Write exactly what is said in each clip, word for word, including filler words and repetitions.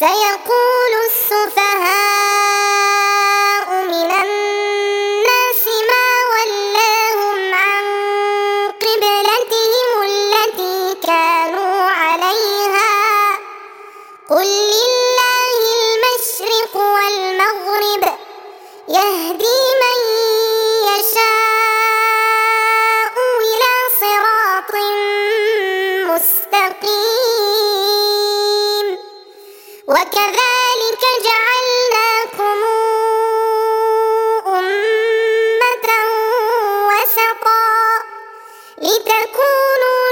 سيقول السفهاء من الناس ما ولاهم عن قبلتهم التي كانوا عليها قل لله المشرق والمغرب يهدي من يشاء إلى صراط مستقيم وكذلك جعلناكم أمة وسطا لتكونوا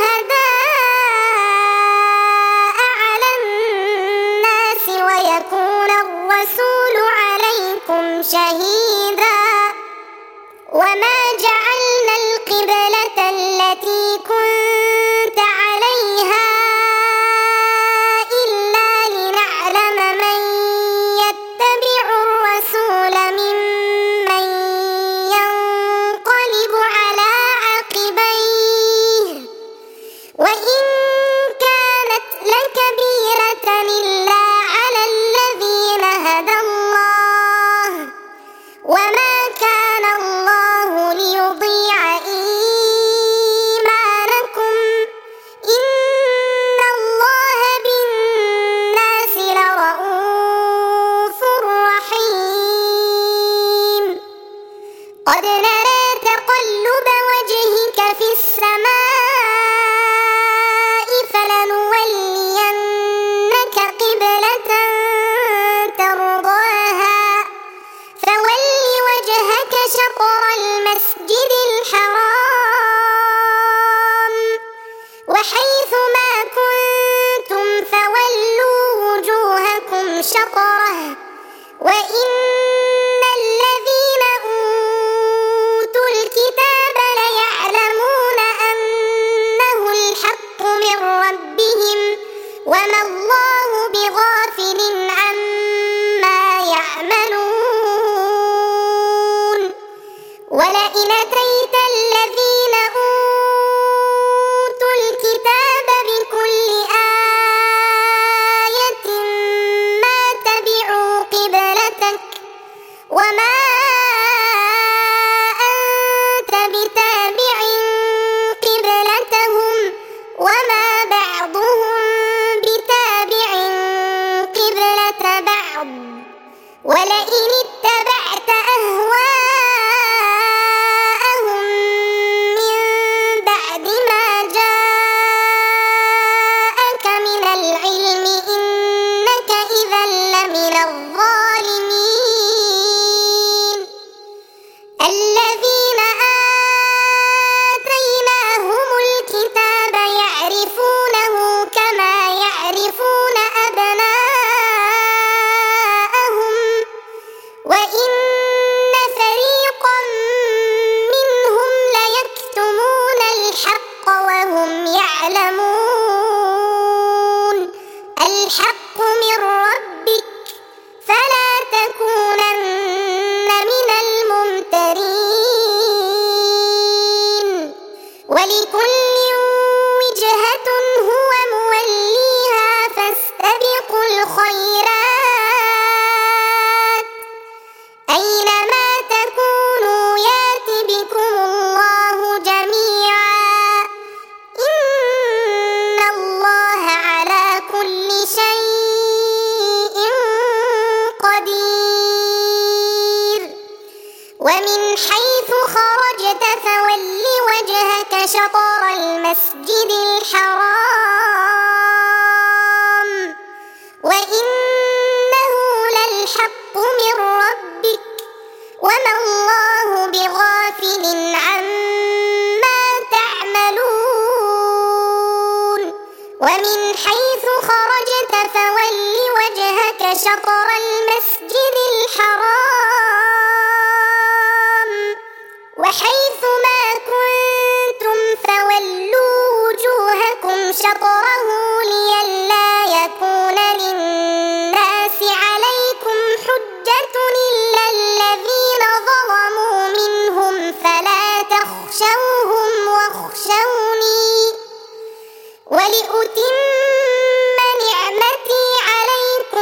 شهداء على الناس ويكون الرسول عليكم شهيدا وما جعلنا القبلة التي كنت عليها إلا لنعلم من يتبع الرسول ممن ينقلب على عقبيه وإن كانت لكبيرة إلا على الذين هدى الله وما كان الله ليضيع إيمانكم إن الله بالناس لرءوف رحيم قد نرى تقلب وجهك في السماء فلنولينك قبلة ترضاها فول وجهك شطر المسجد الحرام وحيث ما كنتم فولوا وجوهكم شطره وإن الذين أوتوا الكتاب ليعلمون أنه الحق من ربهم وما الله بغافل عما يعملون ولئن أتيت الذين أوتوا الكتاب بكل آية ما تبعوا قبلتك وما أنت بتابع قبلتهم وما بعضهم بتابع قبلة بعض ولئن اتبعت أهواءهم من بعد ما جاءك من العلم إنك إذا لمن الظالمين الذين آتيناهم الكتاب يعرفونه كما يعرفون أبناءهم وإن فريقا منهم ليكتمون الحق وهم يعلمون الحق من ربك فلا تكونن من الممترين ولكل وجهة هو موليها فاستبقوا الخيرات أينما تكونوا يات بكم الله جميعا إن الله على كل شيء قدير ومن حيث خرجت فول وجهك شطر المسجد الحرام وإنه للحق من ربك وما الله بغافل عما تعملون ومن حيث خرجت فول وجهك شطر المسجد الحرام وحيث ما كنتم فولوا وجوهكم شطره لئلا يكون للناس عليكم حجة إلا الذين ظلموا منهم فلا تخشوهم واخشوني ولأتم نعمتي عليكم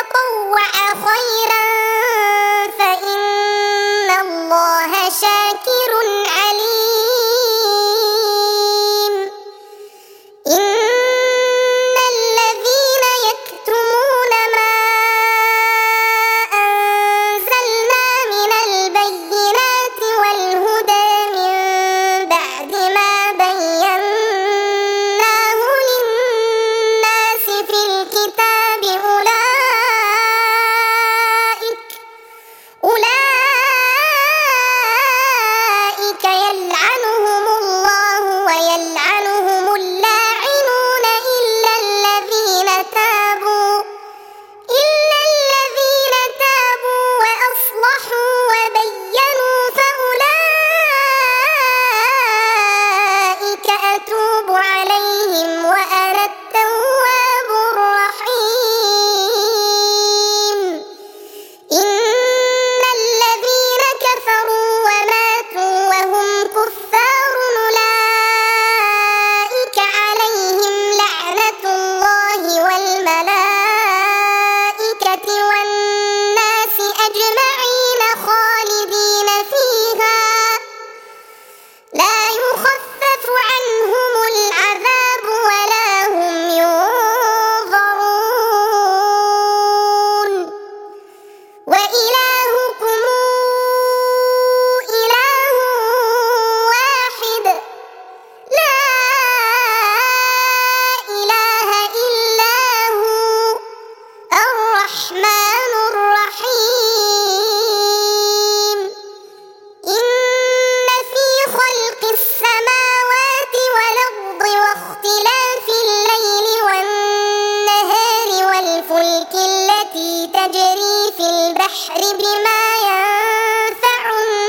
تطوع خيرا فإن الله شاكر عليم. إن الذين يكتمون ما أنزلنا من البينات والهدى من بعد ما بيناه للناس في الكتاب أولئك أولئك يلعنهم الله ويلعنهم اللاعنون إلا الذين تابوا إلا الذين تابوا وأصلحوا وبينوا فأولئك أتوب عليهم وأنا التواب الرحيم. إن الذين كفروا وماتوا وهم كفار أولئك عليهم لعنة الله والملائكة والناس أجمعين خالدين فيها لا يخفف عنهم العذاب ولا هم ينظرون. وإلهكم إله واحد لا إله إلا هو الرحمن الرحيم. إن في خلق السماوات والأرض واختلاف الليل والنهار والفلك التي تجري في البحر بما ينفع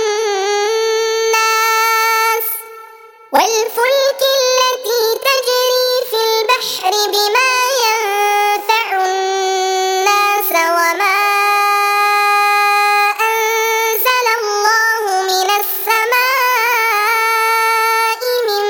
الناس والفلك التي تجري في البحر بما ينفع الناس وما أنزل الله من السماء من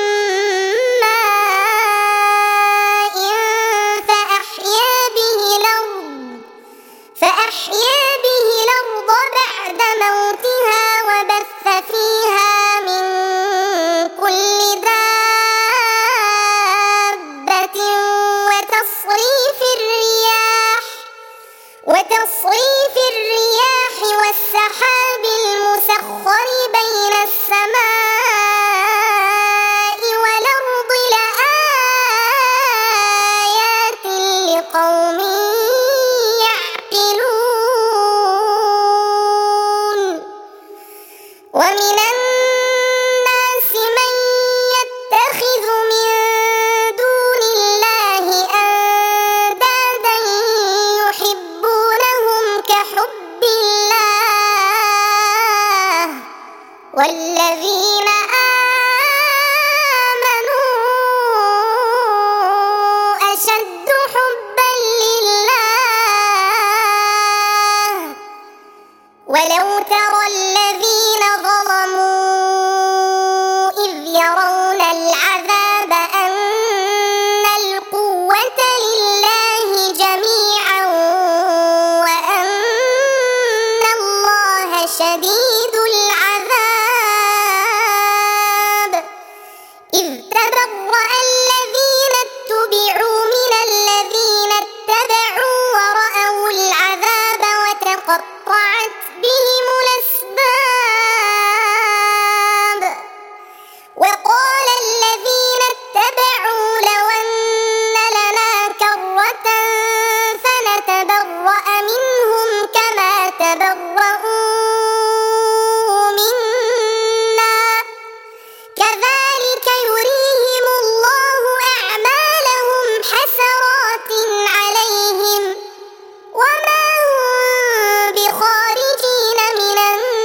ماء فأحيا به الأرض فأحيا به الأرض بعد موتها وبث فيها من كل دابة وتصريف الرياح وتصريف الرياح والسحاب المسخر بين السماء والأرض لآيات لقوم يعقلون. ومن الناس من يتخذ من دون الله أندادا يحبونهم كحب الله والذين آمنوا أشد حبا لله. ولو ترى الذين ظلموا إذ يرون العذاب أن القوة لله جميعا وأن الله شديد العذاب إذ تبرأ الذين اتبعوا من الذين اتبعوا ورأوا العذاب وتقطعت بهم الأسباب. وقال الذين اتبعوا لو أن لنا كرة فنتبرأ منهم كما تبرأوا منا كذلك يريهم الله أعمالهم حسرات عليهم وما هم بخارجين من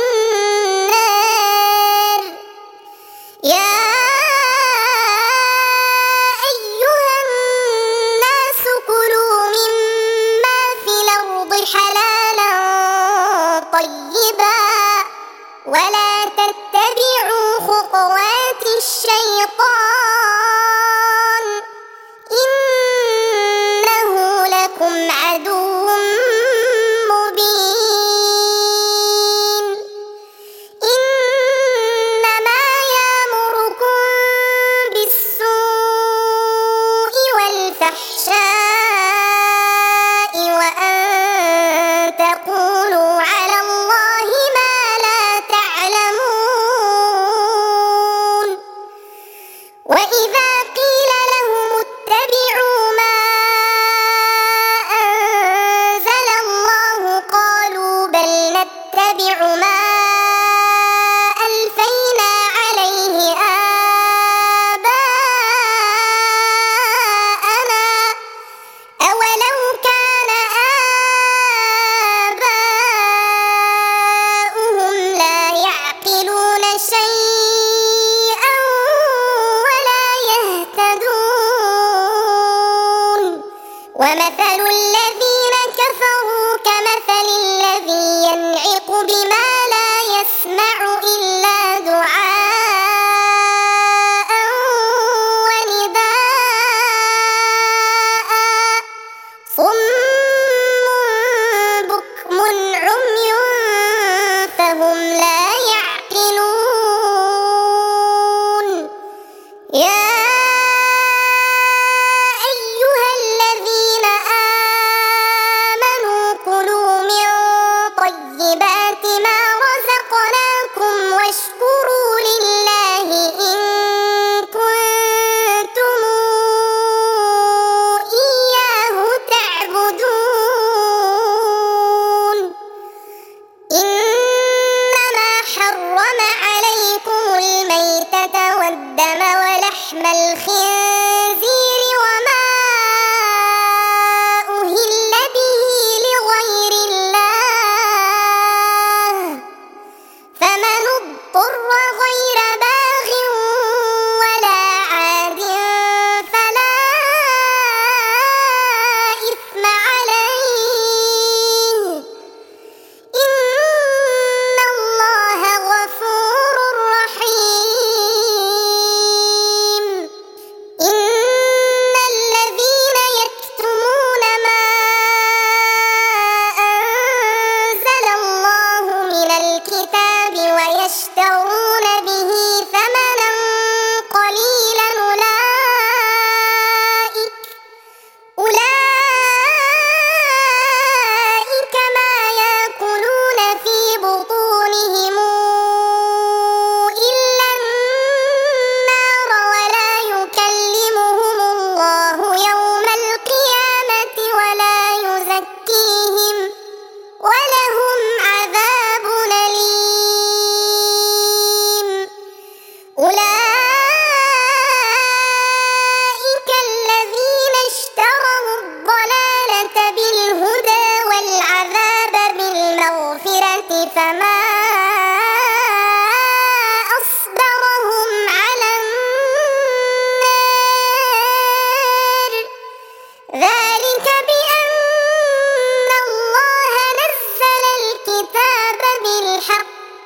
النار. يا أيها الناس كلوا مما في الأرض حلالا طيبا ولا تتبعوا خطوات الشيطان إنه لكم عدو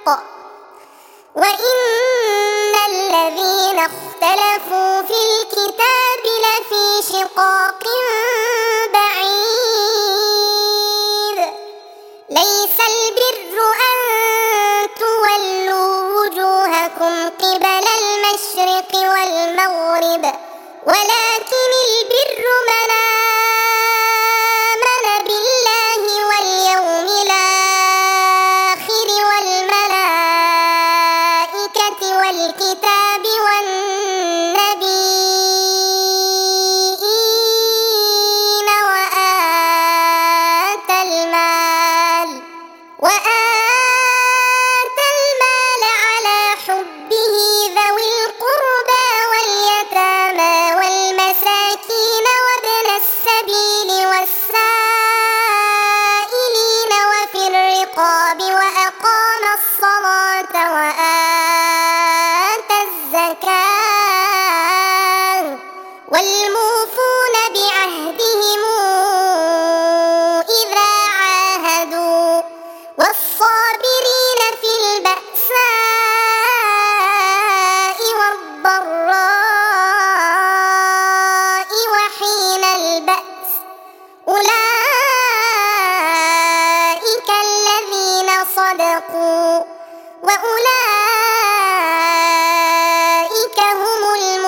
وإن الذين اختلفوا في الكتاب لفي شقاق بعيد ليس البر أن تولوا وجوهكم قبل المشرق والمغرب ولكن البر من آمن بالله واليوم الآخر والملائكة والكتاب والنبيين وآتى المال وآتى المال على حبه ذوي القربى واليتامى والمساكين وابن السبيل والسائلين وفي الرقاب وأقام الصلاة وآتى الزكاة والموفون بعهدهم إذا عاهدوا والصابرين في البأساء والضراء وحين البأس أولئك الذين صدقوا وأولئك هم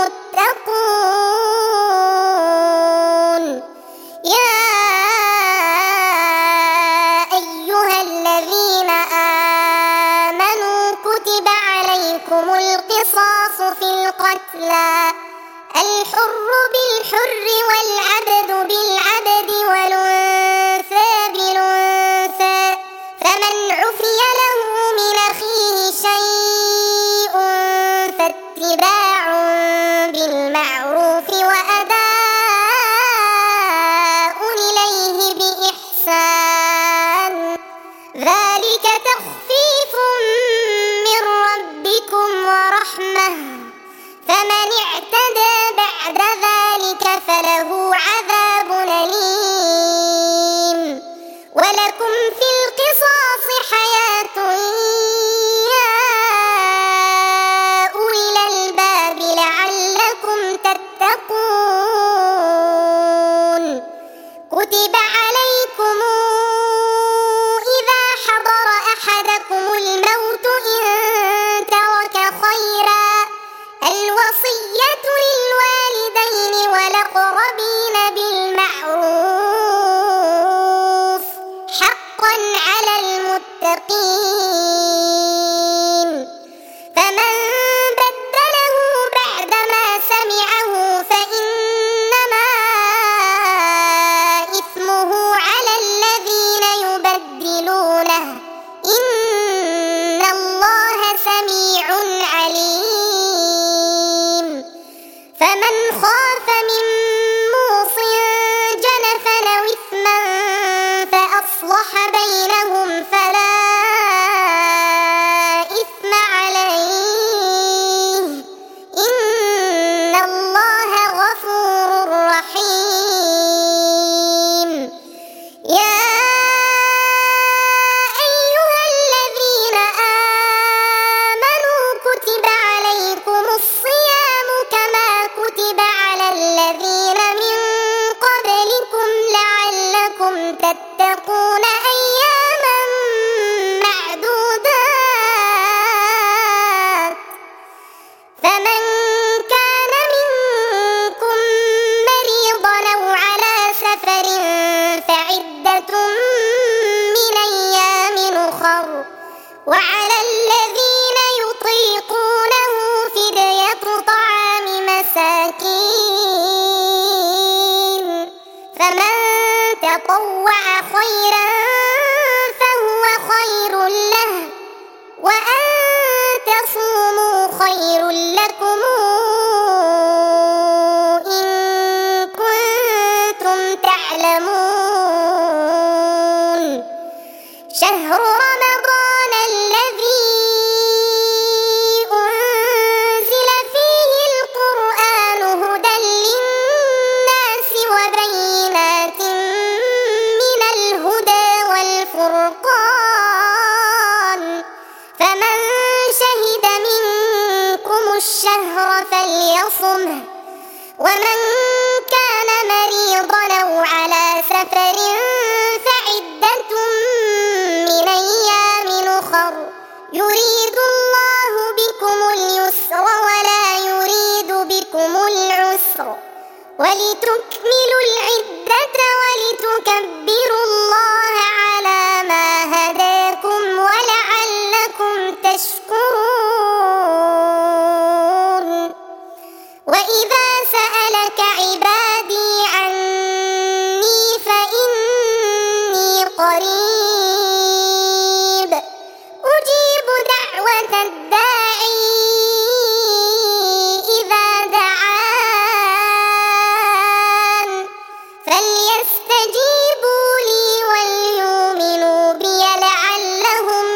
المتقون يا أيها الذين آمنوا كتب عليكم القصاص في القتلى الحر بالحر والعبد بالعبد والأنثى بالأنثى فمن عفي له من أخيه شيء فاتباع بالمعروف وأداء إليه بإحسان ذلك تخفيف من ربكم ورحمة فمن اعتدى بعد ذلك فله عذاب أليم ولكم في القصاص حياة يا أولي الألباب لعلكم تتقون كتب عليكم إذا حضر أحدكم الموت إن ترك خيرا الوصية للوالدين والأقربين بالمعروف حقا على المتقين فمن بدله بعدما سمعه فإنما إثمه على الذين يبدلونه إن الله سميع عليم فمن خاف من موص جنفا أو إثما فأصلح بينهم فلا إثم عليه إن الله غفور رحيم يا أيها الذين آمنوا كتب عليكم الصيام كما كتب على الذين من قبلكم لعلكم تتقون أياما معدودات فمن كان منكم مريضا أو على سفر فعدة من أيام أخر وعلى الذين يطيقونه فدية طعام مساكين فمن تطوع خيرا فهو خير له وأن تصوموا خير لكم إن كنتم تعلمون شهر رمضان الذي أنزل فيه القرآن هدى للناس وبينات من الهدى الشهر فليصمه، ومن كان مريضا أو على سفر فعدة من أيام أخر، يريد الله بكم اليسر ولا يريد بكم العسر، ولتكملوا العدة ولتكبروا الله على ما هداكم ولعلكم تشكرون. وإذا سألك عبادي عني فإني قريب أجيب دعوة الداعي إذا دعان، فليستجيبوا لي وليؤمنوا بي لعلهم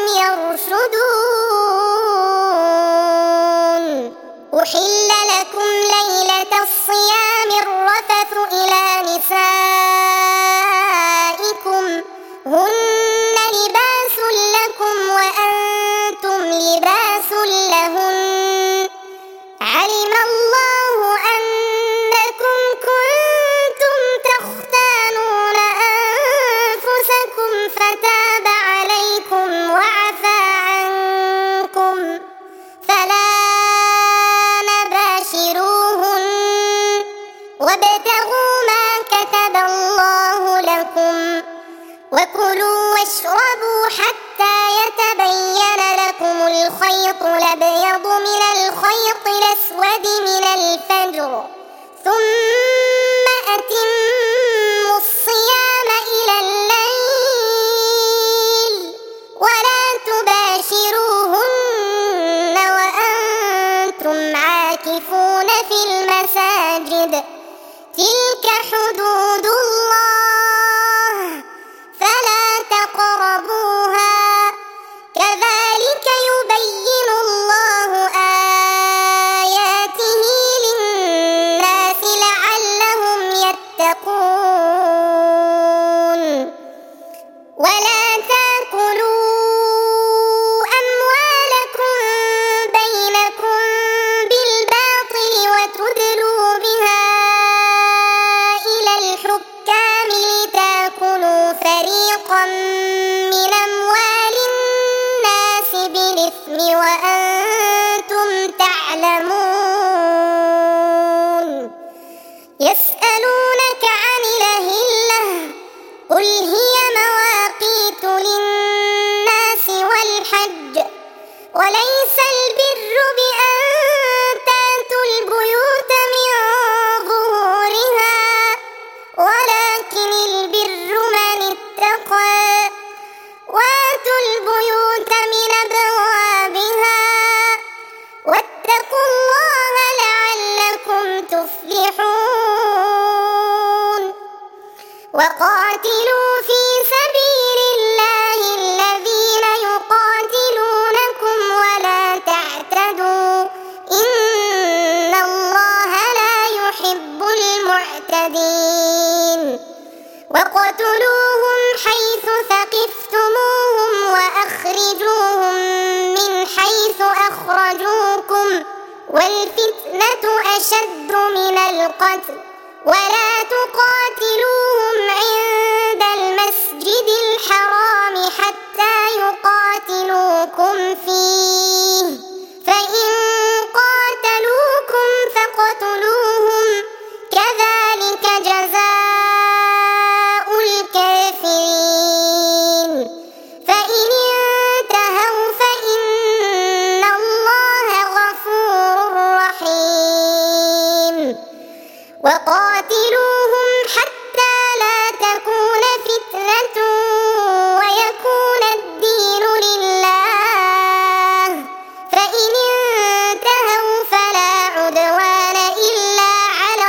يرشدون. أحل لكم ليلة الصيام الرفث إلى نسائكم هن لباس لكم وأنتم لباس لهن، علم الله أنكم كنتم تختانون أنفسكم فتاب عليكم وعفى عنكم، فالآن باشروهن وابتغوا ما كتب الله لكم، وكلوا واشربوا حتى يتبين لكم الخيط الأبيض من الخيط الأسود من الفجر، ثم أتموا الصيام إلى الليل، ولا تباشروهن وأنتم عاكفون في المساجد، تلك حدود الله فلا تقربوها، كذلك يبين الله آياته للناس لعلهم يتقون. ولا تأكلوا أموالكم بينكم بالباطل وتدلوا بها إلى الحكام لتأكلوا فريقا من أموال الناس بالإثم وأنتم تعلمون. يسألونك عن الأهلة قل هي مواقيت للناس والحج، وليس البر بأن تأتوا البيوت من ظهورها، ولكن البر من اتقى، وآتوا البيوت من أبوابها، واتقوا الله لعلكم تفلحون. وقاتلوا في سبيل الله الذين يقاتلونكم ولا تعتدوا، إن الله لا يحب المعتدين. وقتلوهم حيث ثقفتموهم وأخرجوهم من حيث أخرجوكم، والفتنة أشد من القتل، ولا تقاتلوهم عند المسجد الحرام حتى يقاتلوكم فيه، فإن قاتلوكم فاقتلوهم، كذلك جزاء الكافرين. فإن انتهوا فإن الله غفور رحيم. وقاتلوهم حتى لا تكون فتنة ويكون الدين لله، فإن انتهوا فلا عدوان إلا على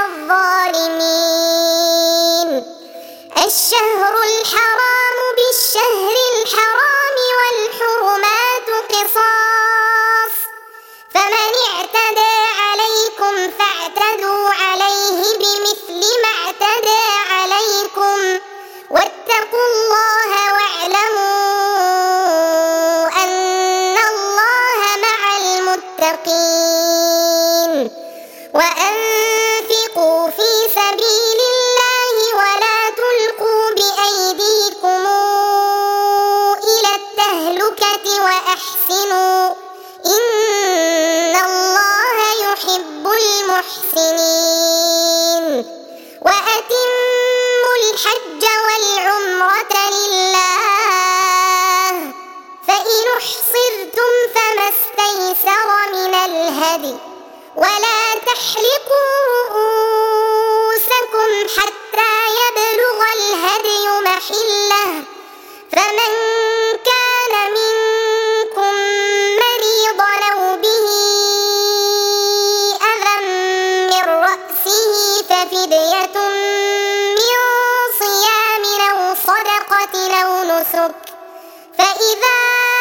الظالمين. الشهر الحرام بالشهر الحرام والحرمات قصاص، فمن اعتدى عليكم فاعتدوا عليه بمثل ما اعتدى عليكم، واتقوا الله واعلموا أن الله مع المتقين. السيئة وأحسنوا إن الله يحب المحسنين وأتموا الحج والعمرة لله فإن أحصرتم فما استيسر من الهدي ولا تحلقوا رؤوسكم حتى يبلغ الهدي محله فمن كان منكم مريضا أو به أذى من رأسه ففدية من صيام أو صدقة أو نسك فإذا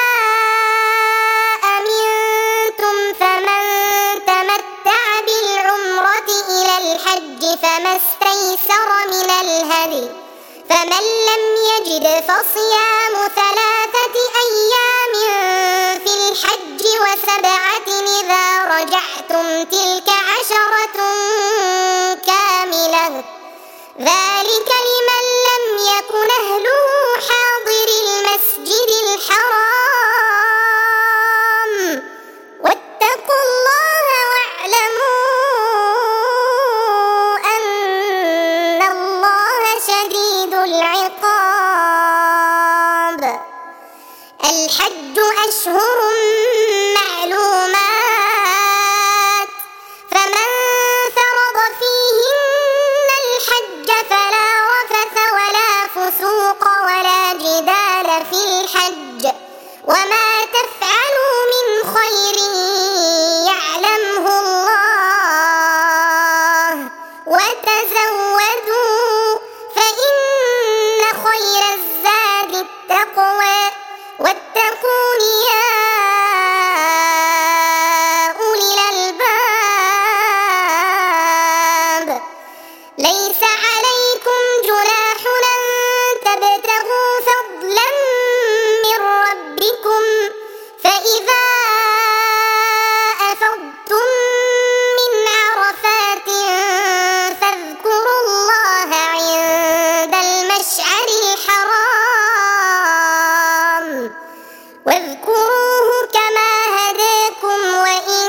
أمنتم فمن تمتع بالعمرة إلى الحج فما استيسر من الهدي فمن لم يجد فصيام ثلاثة أيام في الحج وسبعة إذا رجعتم تلك عشرة كاملة ذلك لمن لم يكن أهله حاضر المسجد الحرام واتقوا الله واعلموا أن الله شديد العقاب. الحج أشهر معلومات فمن فرض فيهن الحج فلا رفث ولا فسوق ولا جدال في الحج وما تفعلوا من خير يعلمه الله وتزودوا فإن خير الزاد التقوى واتقون يا أولي الألباب. ليس عليكم جناح أن تبتغوا فضلا من ربكم فإذا أفضتم من عرفات فاذكروا الله عند المشعر الحرام واذكروه كما هداكم وإن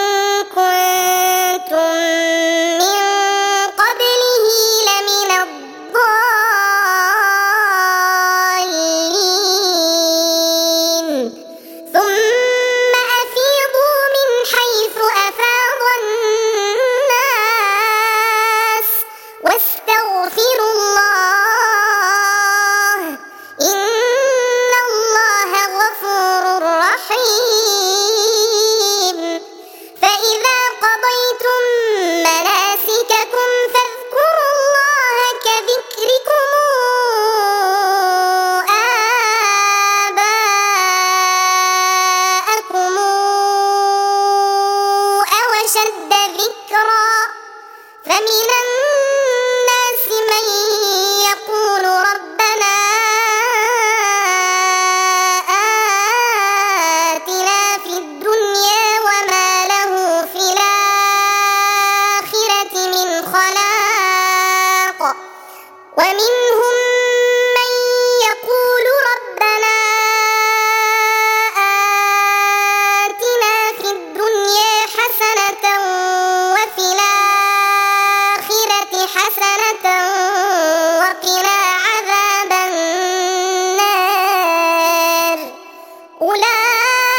كنتم من قبله لمن الضالين ثم أفيضوا من حيث أفاض الناس واستغفروا الله إن الله غفور رحيم. فإذا قضيتم مناسككم فاذكروا الله كذكركم آباءكم أو أشد ذكرا فمن الناس من يقول ربنا آتنا في الدنيا وما له في الآخرة من خلاق ومنهم من يقول ربنا آتنا في الدنيا حسنة وفي الآخرة حسنة وقنا عذاب النار أولئك